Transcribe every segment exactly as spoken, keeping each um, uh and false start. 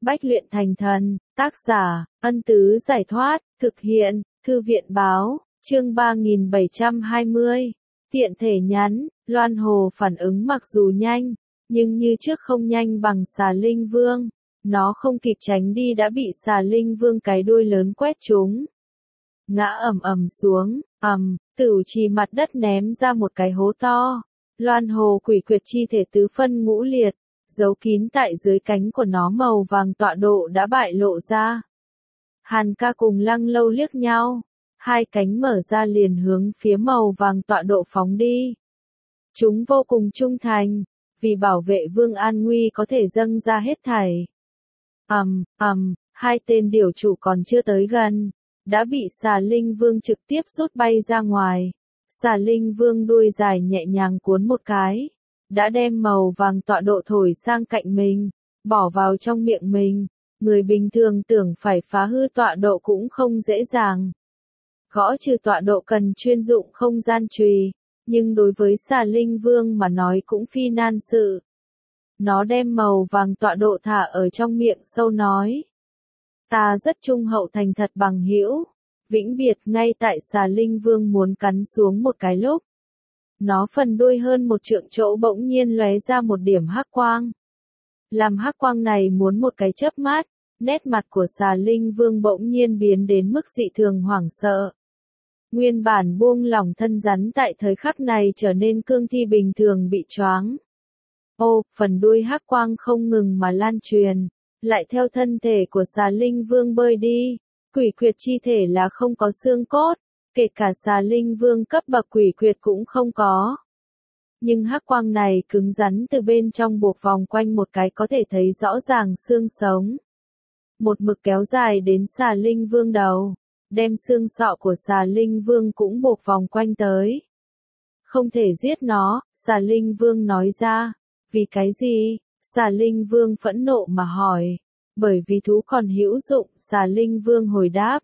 Bách luyện thành thần, tác giả, Ân Tứ Giải Thoát, thực hiện, Thư viện Báo, chương ba nghìn bảy trăm hai mươi. Tiện thể nhắn, Loan Hồ phản ứng mặc dù nhanh, nhưng như trước không nhanh bằng Xà Linh Vương. Nó không kịp tránh đi đã bị Xà Linh Vương cái đuôi lớn quét trúng. Ngã ầm ầm xuống, ầm, Tửu Trì mặt đất ném ra một cái hố to. Loan Hồ quỷ quyệt chi thể tứ phân ngũ liệt, giấu kín tại dưới cánh của nó màu vàng tọa độ đã bại lộ ra. Hàn Ca cùng Lăng Lâu liếc nhau, hai cánh mở ra liền hướng phía màu vàng tọa độ phóng đi. Chúng vô cùng trung thành, vì bảo vệ Vương an nguy có thể dâng ra hết thảy. Ầm, ầm, hai tên điểu chủ còn chưa tới gần, đã bị Xà Linh Vương trực tiếp rút bay ra ngoài. Xà Linh Vương đuôi dài nhẹ nhàng cuốn một cái, đã đem màu vàng tọa độ thổi sang cạnh mình, bỏ vào trong miệng mình. Người bình thường tưởng phải phá hư tọa độ cũng không dễ dàng. Gõ trừ tọa độ cần chuyên dụng không gian chùy, nhưng đối với Xà Linh Vương mà nói cũng phi nan sự. Nó đem màu vàng tọa độ thả ở trong miệng sâu nói. Ta rất trung hậu thành thật bằng hữu, vĩnh biệt. Ngay tại Xà Linh Vương muốn cắn xuống một cái lúc, nó phần đuôi hơn một trượng chỗ bỗng nhiên lóe ra một điểm hắc quang. Làm hắc quang này muốn một cái chớp mắt, nét mặt của Xà Linh Vương bỗng nhiên biến đến mức dị thường hoảng sợ. Nguyên bản buông lỏng thân rắn tại thời khắc này trở nên cương thi bình thường bị choáng. Ô, phần đuôi hắc quang không ngừng mà lan truyền, lại theo thân thể của Xà Linh Vương bơi đi. Quỷ quyệt chi thể là không có xương cốt, kể cả Xà Linh Vương cấp bậc quỷ quyệt cũng không có. Nhưng hắc quang này cứng rắn từ bên trong buộc vòng quanh một cái có thể thấy rõ ràng xương sống. Một mực kéo dài đến Xà Linh Vương đầu, đem xương sọ của Xà Linh Vương cũng buộc vòng quanh tới. Không thể giết nó, Xà Linh Vương nói ra. Vì cái gì? Xà Linh Vương phẫn nộ mà hỏi. Bởi vì thú còn hữu dụng, Xà Linh Vương hồi đáp.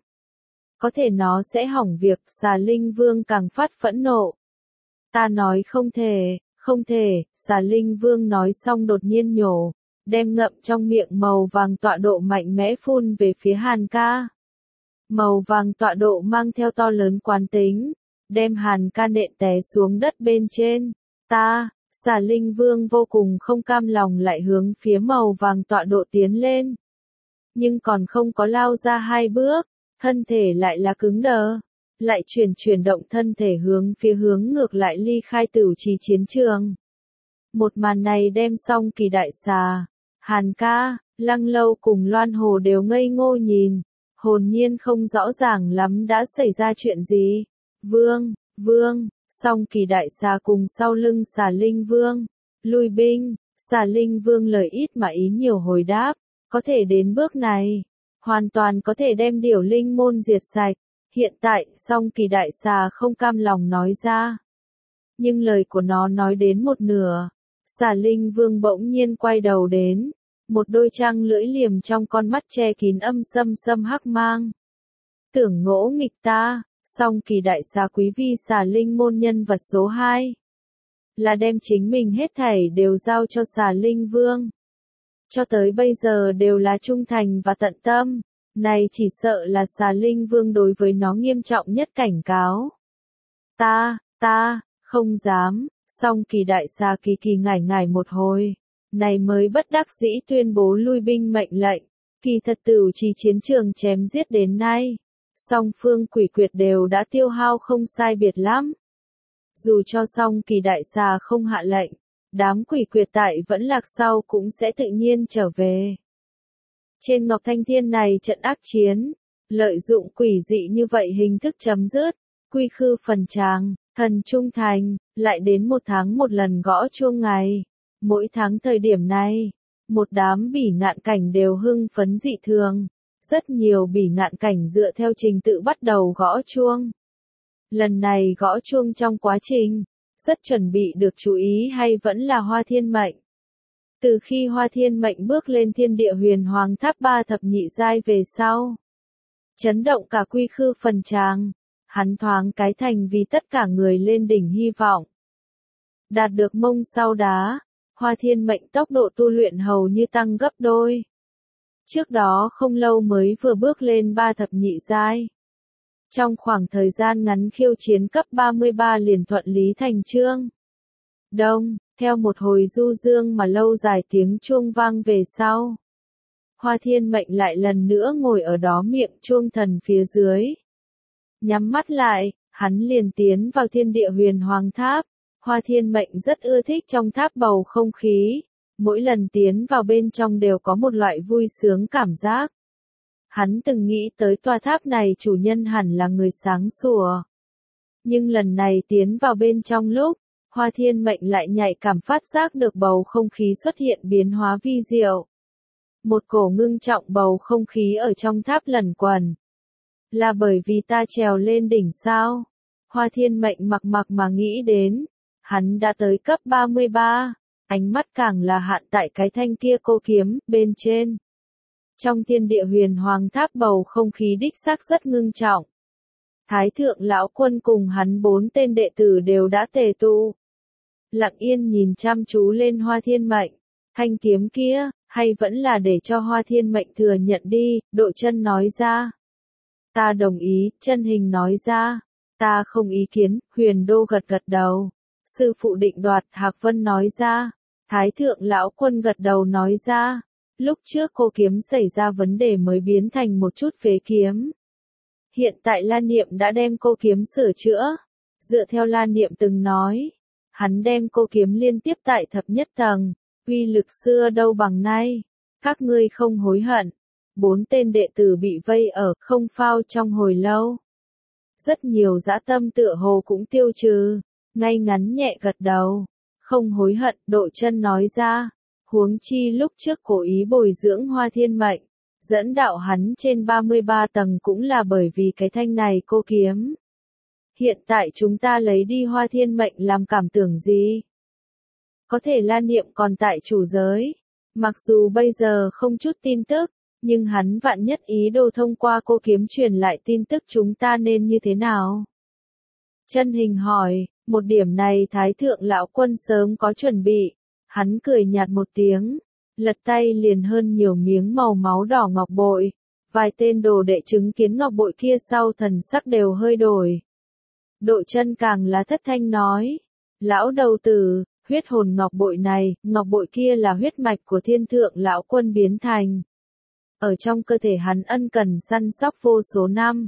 Có thể nó sẽ hỏng việc, Xà Linh Vương càng phát phẫn nộ. Ta nói không thể, không thể, Xà Linh Vương nói xong đột nhiên nhổ, đem ngậm trong miệng màu vàng tọa độ mạnh mẽ phun về phía Hàn Ca. Màu vàng tọa độ mang theo to lớn quán tính, đem Hàn Ca nện té xuống đất bên trên. Ta, Xà Linh Vương vô cùng không cam lòng lại hướng phía màu vàng tọa độ tiến lên. Nhưng còn không có lao ra hai bước, thân thể lại là cứng đờ, lại chuyển chuyển động thân thể hướng phía hướng ngược lại ly khai Tửu Trì chiến trường. Một màn này đem Song Kỳ Đại Xà, Hàn Ca, Lăng Lâu cùng Loan Hồ đều ngây ngô nhìn, hồn nhiên không rõ ràng lắm đã xảy ra chuyện gì. Vương, Vương, Song Kỳ Đại Xà cùng sau lưng Xà Linh Vương, lui binh. Xà Linh Vương lời ít mà ý nhiều hồi đáp, có thể đến bước này, hoàn toàn có thể đem Điểu Linh môn diệt sạch. Hiện tại, Song Kỳ Đại Xà không cam lòng nói ra. Nhưng lời của nó nói đến một nửa, Xà Linh Vương bỗng nhiên quay đầu đến, một đôi trăng lưỡi liềm trong con mắt che kín âm sâm sâm hắc mang. Tưởng ngỗ nghịch ta, Song Kỳ Đại Xà quý vi Xà Linh môn nhân vật số hai. Là đem chính mình hết thảy đều giao cho Xà Linh Vương. Cho tới bây giờ đều là trung thành và tận tâm, này chỉ sợ là Xà Linh Vương đối với nó nghiêm trọng nhất cảnh cáo. Ta, ta, không dám, Song Kỳ Đại Xà kỳ kỳ ngải ngải một hồi, này mới bất đắc dĩ tuyên bố lui binh mệnh lệnh. Kỳ thật Tửu Trì chiến trường chém giết đến nay, song phương quỷ quyệt đều đã tiêu hao không sai biệt lắm. Dù cho Song Kỳ Đại Xà không hạ lệnh, đám quỷ quyệt tại vẫn lạc sau cũng sẽ tự nhiên trở về. Trên Ngọc Thanh Thiên này trận ác chiến, lợi dụng quỷ dị như vậy hình thức chấm dứt, quy khư phần tràng, thần trung thành, lại đến một tháng một lần gõ chuông ngày. Mỗi tháng thời điểm này, một đám bỉ ngạn cảnh đều hưng phấn dị thường, rất nhiều bỉ ngạn cảnh dựa theo trình tự bắt đầu gõ chuông. Lần này gõ chuông trong quá trình, rất chuẩn bị được chú ý hay vẫn là Hoa Thiên Mệnh. Từ khi Hoa Thiên Mệnh bước lên thiên địa huyền hoàng tháp ba thập nhị giai về sau, chấn động cả quy khư phần tràng, hắn thoáng cái thành vì tất cả người lên đỉnh hy vọng. Đạt được mông sau đá, Hoa Thiên Mệnh tốc độ tu luyện hầu như tăng gấp đôi. Trước đó không lâu mới vừa bước lên ba thập nhị giai. Trong khoảng thời gian ngắn khiêu chiến cấp ba mươi ba liền thuận lý thành chương. Đông, theo một hồi du dương mà lâu dài tiếng chuông vang về sau. Hoa Thiên Mệnh lại lần nữa ngồi ở đó miệng chuông thần phía dưới. Nhắm mắt lại, hắn liền tiến vào thiên địa huyền hoàng tháp. Hoa Thiên Mệnh rất ưa thích trong tháp bầu không khí. Mỗi lần tiến vào bên trong đều có một loại vui sướng cảm giác. Hắn từng nghĩ tới tòa tháp này chủ nhân hẳn là người sáng sủa. Nhưng lần này tiến vào bên trong lúc, Hoa Thiên Mệnh lại nhạy cảm phát giác được bầu không khí xuất hiện biến hóa vi diệu. Một cổ ngưng trọng bầu không khí ở trong tháp lẩn quẩn. Là bởi vì ta trèo lên đỉnh sao? Hoa Thiên Mệnh mặc mặc mà nghĩ đến. Hắn đã tới cấp ba mươi ba, ánh mắt càng là hạn tại cái thanh kia cô kiếm bên trên. Trong thiên địa huyền hoàng tháp bầu không khí đích xác rất ngưng trọng. Thái thượng lão quân cùng hắn bốn tên đệ tử đều đã tề tụ. Lặng yên nhìn chăm chú lên Hoa Thiên Mệnh. Thanh kiếm kia, hay vẫn là để cho Hoa Thiên Mệnh thừa nhận đi, Đội Chân nói ra. Ta đồng ý, Chân Hình nói ra. Ta không ý kiến, Huyền Đô gật gật đầu. Sư phụ định đoạt, Hạc Vân nói ra. Thái thượng lão quân gật đầu nói ra. Lúc trước cô kiếm xảy ra vấn đề mới biến thành một chút phế kiếm. Hiện tại La Niệm đã đem cô kiếm sửa chữa. Dựa theo La Niệm từng nói, hắn đem cô kiếm liên tiếp tại thập nhất tầng, uy lực xưa đâu bằng nay. Các ngươi không hối hận. Bốn tên đệ tử bị vây ở không phao trong hồi lâu. Rất nhiều dã tâm tựa hồ cũng tiêu trừ, ngay ngắn nhẹ gật đầu. Không hối hận, Đội Chân nói ra. Huống chi lúc trước cố ý bồi dưỡng Hoa Thiên Mệnh, dẫn đạo hắn trên ba mươi ba tầng cũng là bởi vì cái thanh này cô kiếm. Hiện tại chúng ta lấy đi Hoa Thiên Mệnh làm cảm tưởng gì? Có thể La Niệm còn tại chủ giới, mặc dù bây giờ không chút tin tức, nhưng hắn vạn nhất ý đồ thông qua cô kiếm truyền lại tin tức chúng ta nên như thế nào? Chân Hình hỏi, một điểm này Thái thượng lão quân sớm có chuẩn bị. Hắn cười nhạt một tiếng, lật tay liền hơn nhiều miếng màu máu đỏ ngọc bội. Vài tên đồ đệ chứng kiến ngọc bội kia sau thần sắc đều hơi đổi. Đội Chân càng là thất thanh nói, lão đầu tử, huyết hồn ngọc bội này, ngọc bội kia là huyết mạch của thiên thượng lão quân biến thành. Ở trong cơ thể hắn ân cần săn sóc vô số năm.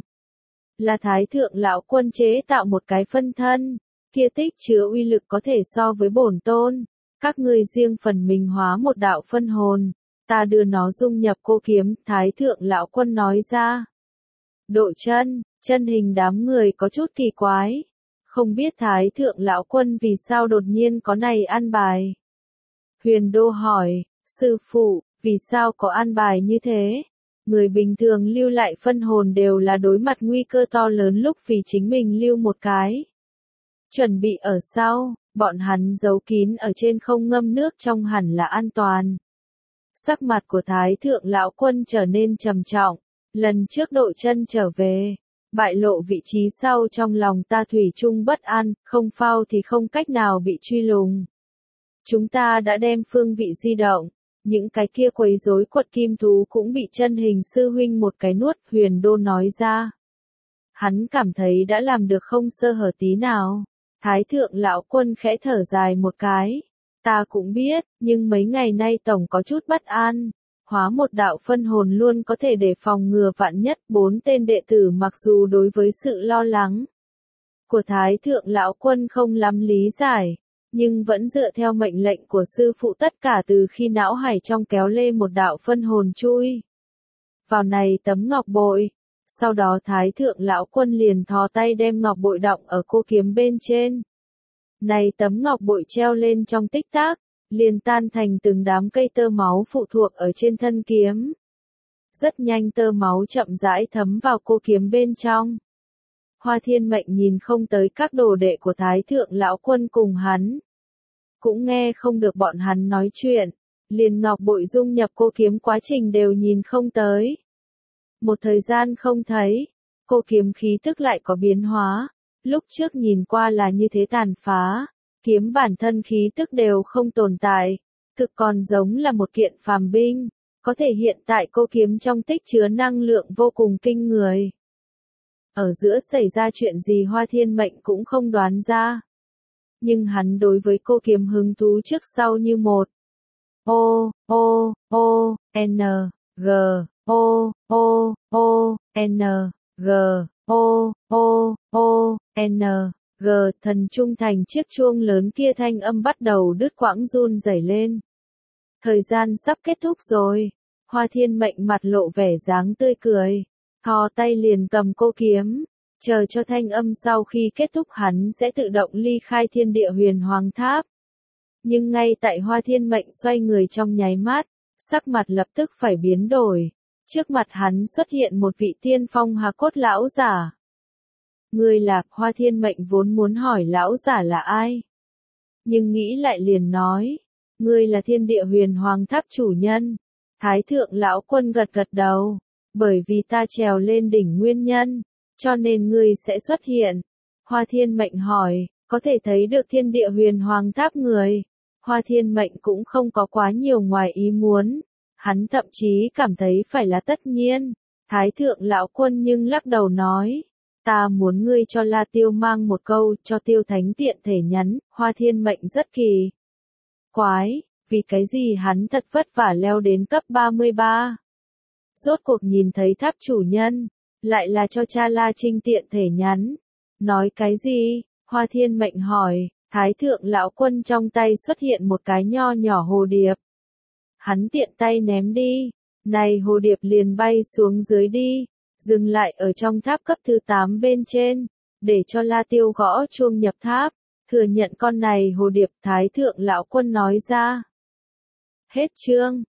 Là Thái thượng lão quân chế tạo một cái phân thân, kia tích chứa uy lực có thể so với bổn tôn. Các ngươi riêng phần mình hóa một đạo phân hồn, ta đưa nó dung nhập cô kiếm, Thái thượng lão quân nói ra. Đội Chân, Chân Hình đám người có chút kỳ quái, không biết Thái thượng lão quân vì sao đột nhiên có này an bài. Huyền Đô hỏi, sư phụ, vì sao có an bài như thế? Người bình thường lưu lại phân hồn đều là đối mặt nguy cơ to lớn lúc vì chính mình lưu một cái. Chuẩn bị ở sau. Bọn hắn giấu kín ở trên không ngâm nước trong hẳn là an toàn. Sắc mặt của Thái thượng lão quân trở nên trầm trọng. Lần trước Đội Chân trở về, bại lộ vị trí sau trong lòng ta thủy chung bất an, không phao thì không cách nào bị truy lùng. Chúng ta đã đem phương vị di động, những cái kia quấy rối quật kim thú cũng bị Chân Hình sư huynh một cái nuốt, Huyền Đô nói ra. Hắn cảm thấy đã làm được không sơ hở tí nào. Thái thượng lão quân khẽ thở dài một cái. Ta cũng biết, nhưng mấy ngày nay tổng có chút bất an. Hóa một đạo phân hồn luôn có thể để phòng ngừa vạn nhất. Bốn tên đệ tử mặc dù đối với sự lo lắng của Thái thượng lão quân không lắm lý giải, nhưng vẫn dựa theo mệnh lệnh của sư phụ tất cả từ khi não hải trong kéo lê một đạo phân hồn chui vào này tấm ngọc bội. Sau đó Thái thượng lão quân liền thò tay đem ngọc bội đọng ở cô kiếm bên trên. Này tấm ngọc bội treo lên trong tích tắc, liền tan thành từng đám cây tơ máu phụ thuộc ở trên thân kiếm. Rất nhanh tơ máu chậm rãi thấm vào cô kiếm bên trong. Hoa Thiên Mệnh nhìn không tới các đồ đệ của Thái thượng lão quân cùng hắn. Cũng nghe không được bọn hắn nói chuyện, liền ngọc bội dung nhập cô kiếm quá trình đều nhìn không tới. Một thời gian không thấy, cô kiếm khí tức lại có biến hóa. Lúc trước nhìn qua là như thế tàn phá, kiếm bản thân khí tức đều không tồn tại, cực còn giống là một kiện phàm binh. Có thể hiện tại cô kiếm trong tích chứa năng lượng vô cùng kinh người. Ở giữa xảy ra chuyện gì Hoa Thiên Mệnh cũng không đoán ra. Nhưng hắn đối với cô kiếm hứng thú trước sau như một. O, O, O, N, G, O, O, O, N, G, O, O, O, N, G. Thần trung thành chiếc chuông lớn kia thanh âm bắt đầu đứt quãng run rẩy lên. Thời gian sắp kết thúc rồi. Hoa Thiên Mệnh mặt lộ vẻ dáng tươi cười. Thò tay liền cầm cô kiếm. Chờ cho thanh âm sau khi kết thúc hắn sẽ tự động ly khai thiên địa huyền hoàng tháp. Nhưng ngay tại Hoa Thiên Mệnh xoay người trong nháy mắt, sắc mặt lập tức phải biến đổi. Trước mặt hắn xuất hiện một vị tiên phong hà cốt lão giả. Người là Hoa Thiên Mệnh vốn muốn hỏi lão giả là ai. Nhưng nghĩ lại liền nói. Ngươi là thiên địa huyền hoàng tháp chủ nhân. Thái thượng lão quân gật gật đầu. Bởi vì ta trèo lên đỉnh nguyên nhân, cho nên ngươi sẽ xuất hiện. Hoa Thiên Mệnh hỏi, có thể thấy được thiên địa huyền hoàng tháp người. Hoa Thiên Mệnh cũng không có quá nhiều ngoài ý muốn. Hắn thậm chí cảm thấy phải là tất nhiên. Thái thượng lão quân nhưng lắc đầu nói. Ta muốn ngươi cho La Tiêu mang một câu cho Tiêu Thánh tiện thể nhắn. Hoa Thiên Mệnh rất kỳ quái, vì cái gì hắn thật vất vả leo đến cấp ba mươi ba. Rốt cuộc nhìn thấy tháp chủ nhân, lại là cho cha La Trinh tiện thể nhắn. Nói cái gì? Hoa Thiên Mệnh hỏi. Thái thượng lão quân trong tay xuất hiện một cái nho nhỏ hồ điệp. Hắn tiện tay ném đi. Này hồ điệp liền bay xuống dưới đi. Dừng lại ở trong tháp cấp thứ tám bên trên. Để cho La Tiêu gõ chuông nhập tháp. Thừa nhận con này hồ điệp. Thái thượng lão quân nói ra. Hết chương.